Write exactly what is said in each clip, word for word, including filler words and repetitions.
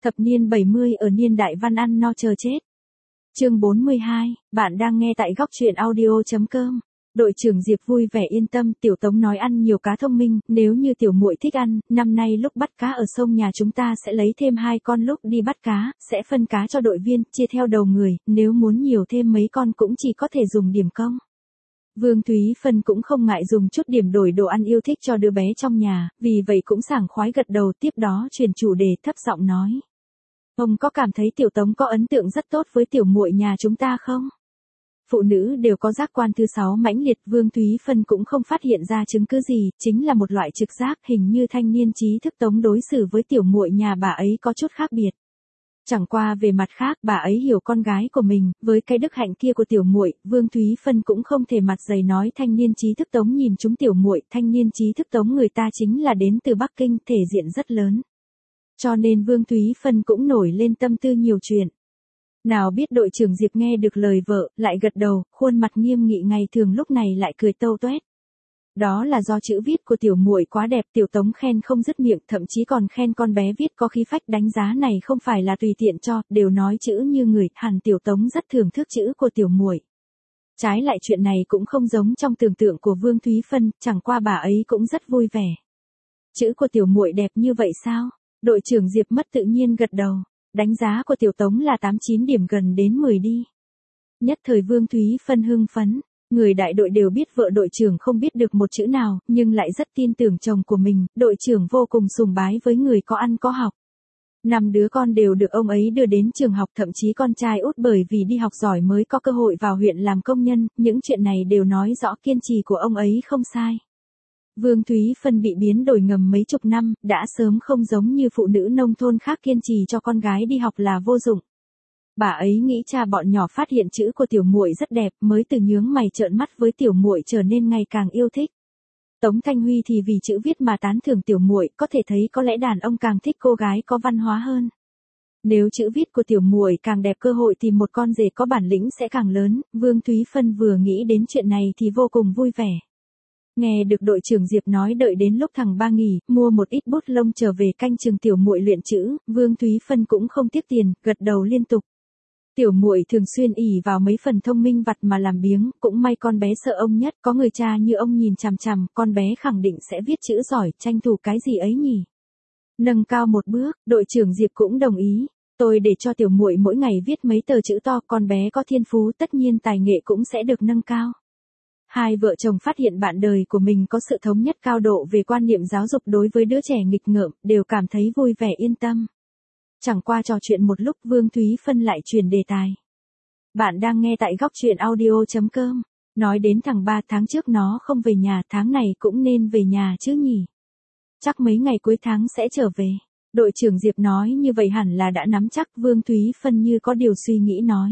Thập niên bảy mươi ở niên đại văn ăn no chờ chết. Chương bốn mươi hai, bạn đang nghe tại góc truyện audio chấm com. Đội trưởng Diệp vui vẻ yên tâm, Tiểu Tống nói ăn nhiều cá thông minh, nếu như tiểu muội thích ăn, năm nay lúc bắt cá ở sông nhà chúng ta sẽ lấy thêm hai con, lúc đi bắt cá, sẽ phân cá cho đội viên, chia theo đầu người, nếu muốn nhiều thêm mấy con cũng chỉ có thể dùng điểm công. Vương Thúy Phân cũng không ngại dùng chút điểm đổi đồ ăn yêu thích cho đứa bé trong nhà, vì vậy cũng sảng khoái gật đầu, tiếp đó chuyển chủ đề thấp giọng nói. Ông có cảm thấy Tiểu Tống có ấn tượng rất tốt với tiểu muội nhà chúng ta không? Phụ nữ đều có giác quan thứ sáu mãnh liệt, Vương Thúy Phân cũng không phát hiện ra chứng cứ gì, chính là một loại trực giác, hình như thanh niên trí thức Tống đối xử với tiểu muội nhà bà ấy có chút khác biệt. Chẳng qua về mặt khác, bà ấy hiểu con gái của mình, với cái đức hạnh kia của tiểu muội, Vương Thúy Phân cũng không thể mặt dày nói thanh niên trí thức Tống nhìn chúng tiểu muội, thanh niên trí thức Tống người ta chính là đến từ Bắc Kinh, thể diện rất lớn. Cho nên Vương Thúy Phân cũng nổi lên tâm tư nhiều chuyện. Nào biết đội trưởng Diệp nghe được lời vợ, lại gật đầu, khuôn mặt nghiêm nghị ngày thường lúc này lại cười tâu toét. Đó là do chữ viết của tiểu muội quá đẹp, Tiểu Tống khen không dứt miệng, thậm chí còn khen con bé viết có khí phách, đánh giá này không phải là tùy tiện cho, đều nói chữ như người, hẳn Tiểu Tống rất thưởng thức chữ của tiểu muội. Trái lại chuyện này cũng không giống trong tưởng tượng của Vương Thúy Phân, chẳng qua bà ấy cũng rất vui vẻ. Chữ của tiểu muội đẹp như vậy sao? Đội trưởng Diệp mất tự nhiên gật đầu. Đánh giá của Tiểu Tống là tám chín điểm, gần đến mười đi. Nhất thời Vương Thúy Phân hưng phấn. Người đại đội đều biết vợ đội trưởng không biết được một chữ nào, nhưng lại rất tin tưởng chồng của mình, đội trưởng vô cùng sùng bái với người có ăn có học. Năm đứa con đều được ông ấy đưa đến trường học, thậm chí con trai út bởi vì đi học giỏi mới có cơ hội vào huyện làm công nhân, những chuyện này đều nói rõ kiên trì của ông ấy không sai. Vương Thúy Phân bị biến đổi ngầm mấy chục năm, đã sớm không giống như phụ nữ nông thôn khác kiên trì cho con gái đi học là vô dụng. Bà ấy nghĩ cha bọn nhỏ phát hiện chữ của tiểu muội rất đẹp, mới từ nhướng mày trợn mắt với tiểu muội trở nên ngày càng yêu thích. Tống Thanh Huy thì vì chữ viết mà tán thưởng tiểu muội, có thể thấy có lẽ đàn ông càng thích cô gái có văn hóa hơn. Nếu chữ viết của tiểu muội càng đẹp, cơ hội tìm một con rể có bản lĩnh sẽ càng lớn, Vương Thúy Phân vừa nghĩ đến chuyện này thì vô cùng vui vẻ. Nghe được đội trưởng Diệp nói đợi đến lúc thằng ba nghỉ, mua một ít bút lông trở về canh chừng tiểu muội luyện chữ, Vương Thúy Phân cũng không tiếc tiền, gật đầu liên tục. Tiểu muội thường xuyên ỷ vào mấy phần thông minh vặt mà làm biếng, cũng may con bé sợ ông nhất, có người cha như ông nhìn chằm chằm, con bé khẳng định sẽ viết chữ giỏi, tranh thủ cái gì ấy nhỉ. Nâng cao một bước, đội trưởng Diệp cũng đồng ý. Tôi để cho tiểu muội mỗi ngày viết mấy tờ chữ to, con bé có thiên phú, tất nhiên tài nghệ cũng sẽ được nâng cao. Hai vợ chồng phát hiện bạn đời của mình có sự thống nhất cao độ về quan niệm giáo dục đối với đứa trẻ nghịch ngợm, đều cảm thấy vui vẻ yên tâm. Chẳng qua trò chuyện một lúc, Vương Thúy Phân lại chuyển đề tài. Bạn đang nghe tại góc truyện audio chấm com. Nói đến thằng ba, tháng trước nó không về nhà, tháng này cũng nên về nhà chứ nhỉ. Chắc mấy ngày cuối tháng sẽ trở về. Đội trưởng Diệp nói như vậy hẳn là đã nắm chắc, Vương Thúy Phân như có điều suy nghĩ nói.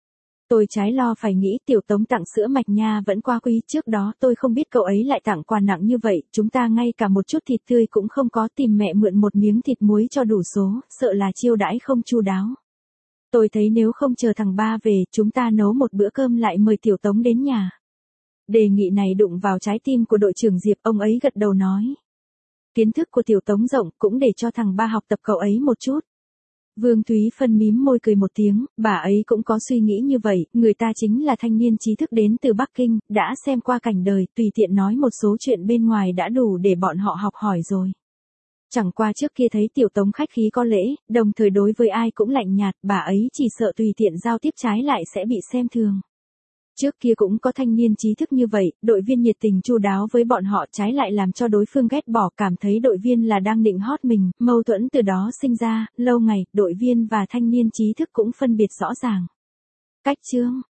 Tôi trái lo phải nghĩ, Tiểu Tống tặng sữa mạch nha vẫn qua quý, trước đó tôi không biết cậu ấy lại tặng quà nặng như vậy, chúng ta ngay cả một chút thịt tươi cũng không có, tìm mẹ mượn một miếng thịt muối cho đủ số, sợ là chiêu đãi không chu đáo. Tôi thấy nếu không chờ thằng ba về, chúng ta nấu một bữa cơm lại mời Tiểu Tống đến nhà. Đề nghị này đụng vào trái tim của đội trưởng Diệp, ông ấy gật đầu nói. Kiến thức của Tiểu Tống rộng, cũng để cho thằng ba học tập cậu ấy một chút. Vương Thúy Phân mím môi cười một tiếng, bà ấy cũng có suy nghĩ như vậy, người ta chính là thanh niên trí thức đến từ Bắc Kinh, đã xem qua cảnh đời, tùy tiện nói một số chuyện bên ngoài đã đủ để bọn họ học hỏi rồi. Chẳng qua trước kia thấy Tiểu Tống khách khí có lễ, đồng thời đối với ai cũng lạnh nhạt, bà ấy chỉ sợ tùy tiện giao tiếp trái lại sẽ bị xem thường. Trước kia cũng có thanh niên trí thức như vậy, đội viên nhiệt tình chu đáo với bọn họ, trái lại làm cho đối phương ghét bỏ, cảm thấy đội viên là đang định hót mình, mâu thuẫn từ đó sinh ra, lâu ngày, đội viên và thanh niên trí thức cũng phân biệt rõ ràng. Cách chương,